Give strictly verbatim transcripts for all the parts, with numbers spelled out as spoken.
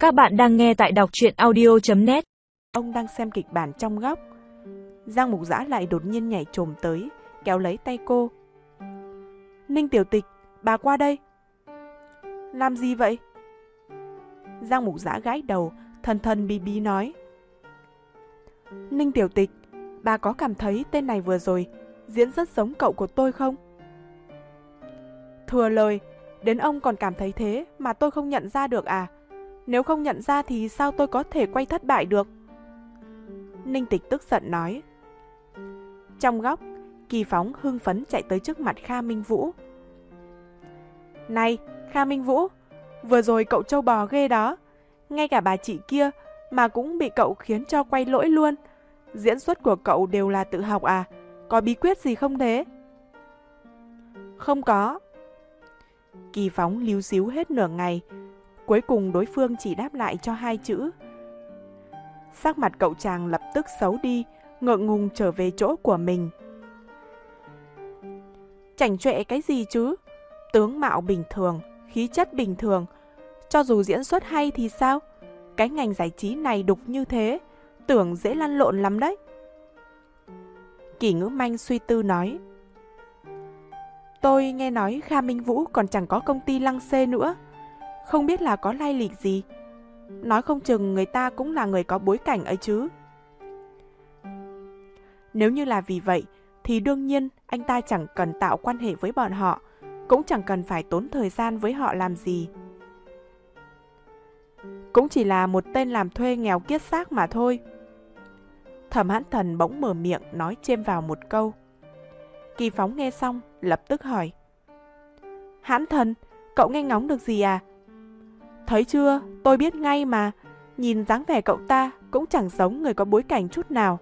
Các bạn đang nghe tại đọc truyện audio chấm net. Ông đang xem kịch bản trong góc. Giang Mục Dã lại đột nhiên nhảy chồm tới, kéo lấy tay cô. Ninh Tiểu Tịch, bà qua đây. Làm gì vậy? Giang Mục Dã gãi đầu, thần thần bí bí nói. Ninh Tiểu Tịch, bà có cảm thấy tên này vừa rồi diễn rất giống cậu của tôi không? Thừa lời, đến ông còn cảm thấy thế mà tôi không nhận ra được à? Nếu không nhận ra thì sao tôi có thể quay thất bại được? Ninh Tịch tức giận nói. Trong góc, Kỳ Phóng hưng phấn chạy tới trước mặt Kha Minh Vũ. Này, Kha Minh Vũ, vừa rồi cậu trâu bò ghê đó. Ngay cả bà chị kia mà cũng bị cậu khiến cho quay lỗi luôn. Diễn xuất của cậu đều là tự học à? Có bí quyết gì không thế? Không có. Kỳ Phóng líu xíu hết nửa ngày. Cuối cùng đối phương chỉ đáp lại cho hai chữ. Sắc mặt cậu chàng lập tức xấu đi, ngượng ngùng trở về chỗ của mình. Chảnh chọe cái gì chứ? Tướng mạo bình thường, khí chất bình thường. Cho dù diễn xuất hay thì sao? Cái ngành giải trí này đục như thế, tưởng dễ lăn lộn lắm đấy. Kỷ Ngữ Manh suy tư nói. Tôi nghe nói Kha Minh Vũ còn chẳng có công ty lăng xê nữa. Không biết là có lai lịch gì. Nói không chừng người ta cũng là người có bối cảnh ấy chứ. Nếu như là vì vậy, thì đương nhiên anh ta chẳng cần tạo quan hệ với bọn họ, cũng chẳng cần phải tốn thời gian với họ làm gì. Cũng chỉ là một tên làm thuê nghèo kiết xác mà thôi. Thẩm Hãn Thần bỗng mở miệng nói chêm vào một câu. Kỳ Phóng nghe xong, lập tức hỏi. Hãn Thần, cậu nghe ngóng được gì à? Thấy chưa, tôi biết ngay mà. Nhìn dáng vẻ cậu ta cũng chẳng giống người có bối cảnh chút nào.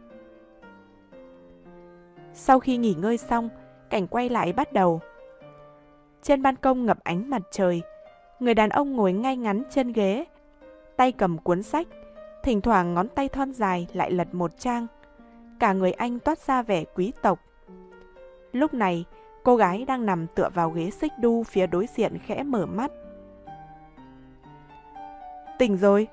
Sau khi nghỉ ngơi xong, cảnh quay lại bắt đầu. Trên ban công ngập ánh mặt trời, người đàn ông ngồi ngay ngắn trên ghế, tay cầm cuốn sách, thỉnh thoảng ngón tay thon dài lại lật một trang. Cả người anh toát ra vẻ quý tộc. Lúc này, cô gái đang nằm tựa vào ghế xích đu phía đối diện khẽ mở mắt. Tỉnh rồi.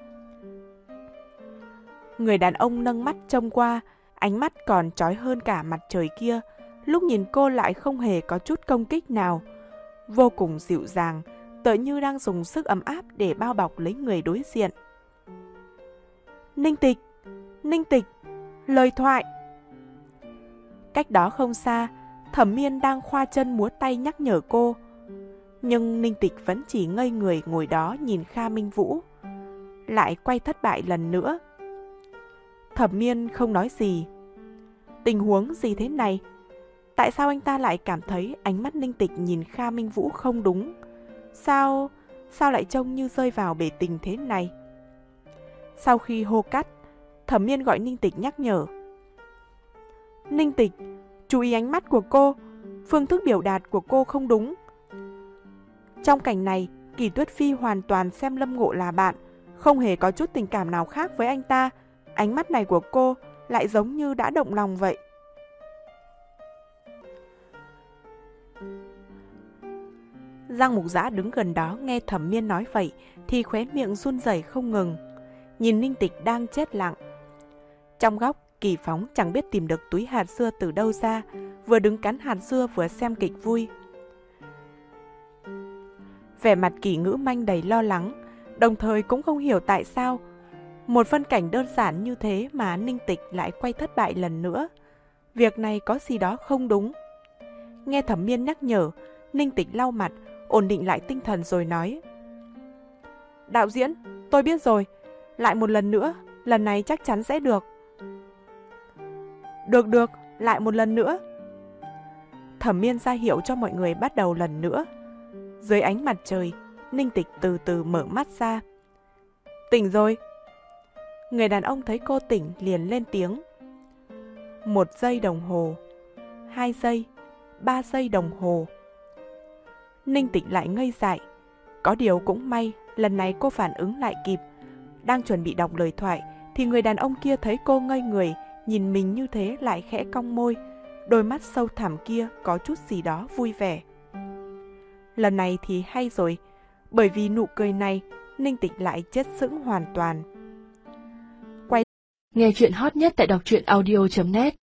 Người đàn ông nâng mắt trông qua, ánh mắt còn chói hơn cả mặt trời kia. Lúc nhìn cô lại không hề có chút công kích nào. Vô cùng dịu dàng, tựa như đang dùng sức ấm áp để bao bọc lấy người đối diện. Ninh Tịch! Ninh Tịch! Lời thoại! Cách đó không xa, Thẩm Miên đang khoa chân múa tay nhắc nhở cô. Nhưng Ninh Tịch vẫn chỉ ngây người ngồi đó nhìn Kha Minh Vũ. Lại quay thất bại lần nữa. Thẩm Miên không nói gì. Tình huống gì thế này? Tại sao anh ta lại cảm thấy ánh mắt Ninh Tịch nhìn Kha Minh Vũ không đúng? Sao... sao lại trông như rơi vào bể tình thế này? Sau khi hô cắt, Thẩm Miên gọi Ninh Tịch nhắc nhở. Ninh Tịch, chú ý ánh mắt của cô. Phương thức biểu đạt của cô không đúng. Trong cảnh này, Kỳ Tuyết Phi hoàn toàn xem Lâm Ngộ là bạn, không hề có chút tình cảm nào khác với anh ta. Ánh mắt này của cô lại giống như đã động lòng vậy. Giang Mục Dã đứng gần đó nghe Thẩm Miên nói vậy thì khóe miệng run rẩy không ngừng. Nhìn Ninh Tịch đang chết lặng. Trong góc, Kỳ Phóng chẳng biết tìm được túi hạt dưa từ đâu ra, vừa đứng cắn hạt dưa vừa xem kịch vui. Vẻ mặt Kỷ Ngữ Manh đầy lo lắng, đồng thời cũng không hiểu tại sao một phân cảnh đơn giản như thế mà Ninh Tịch lại quay thất bại lần nữa. Việc này có gì đó không đúng. Nghe Thẩm Miên nhắc nhở, Ninh Tịch lau mặt, ổn định lại tinh thần rồi nói. Đạo diễn, tôi biết rồi. Lại một lần nữa, lần này chắc chắn sẽ được. Được được, lại một lần nữa. Thẩm Miên ra hiệu cho mọi người bắt đầu lần nữa. Dưới ánh mặt trời, Ninh Tịch từ từ mở mắt ra. Tỉnh rồi. Người đàn ông thấy cô tỉnh liền lên tiếng. Một giây đồng hồ, hai giây, ba giây đồng hồ. Ninh Tịch lại ngây dại. Có điều cũng may, lần này cô phản ứng lại kịp. Đang chuẩn bị đọc lời thoại, thì người đàn ông kia thấy cô ngây người, nhìn mình như thế lại khẽ cong môi. Đôi mắt sâu thẳm kia có chút gì đó vui vẻ. Lần này thì hay rồi, bởi vì nụ cười này, Ninh Tịch lại chết sững hoàn toàn. Nghe chuyện hot nhất tại đọc truyện audio chấm net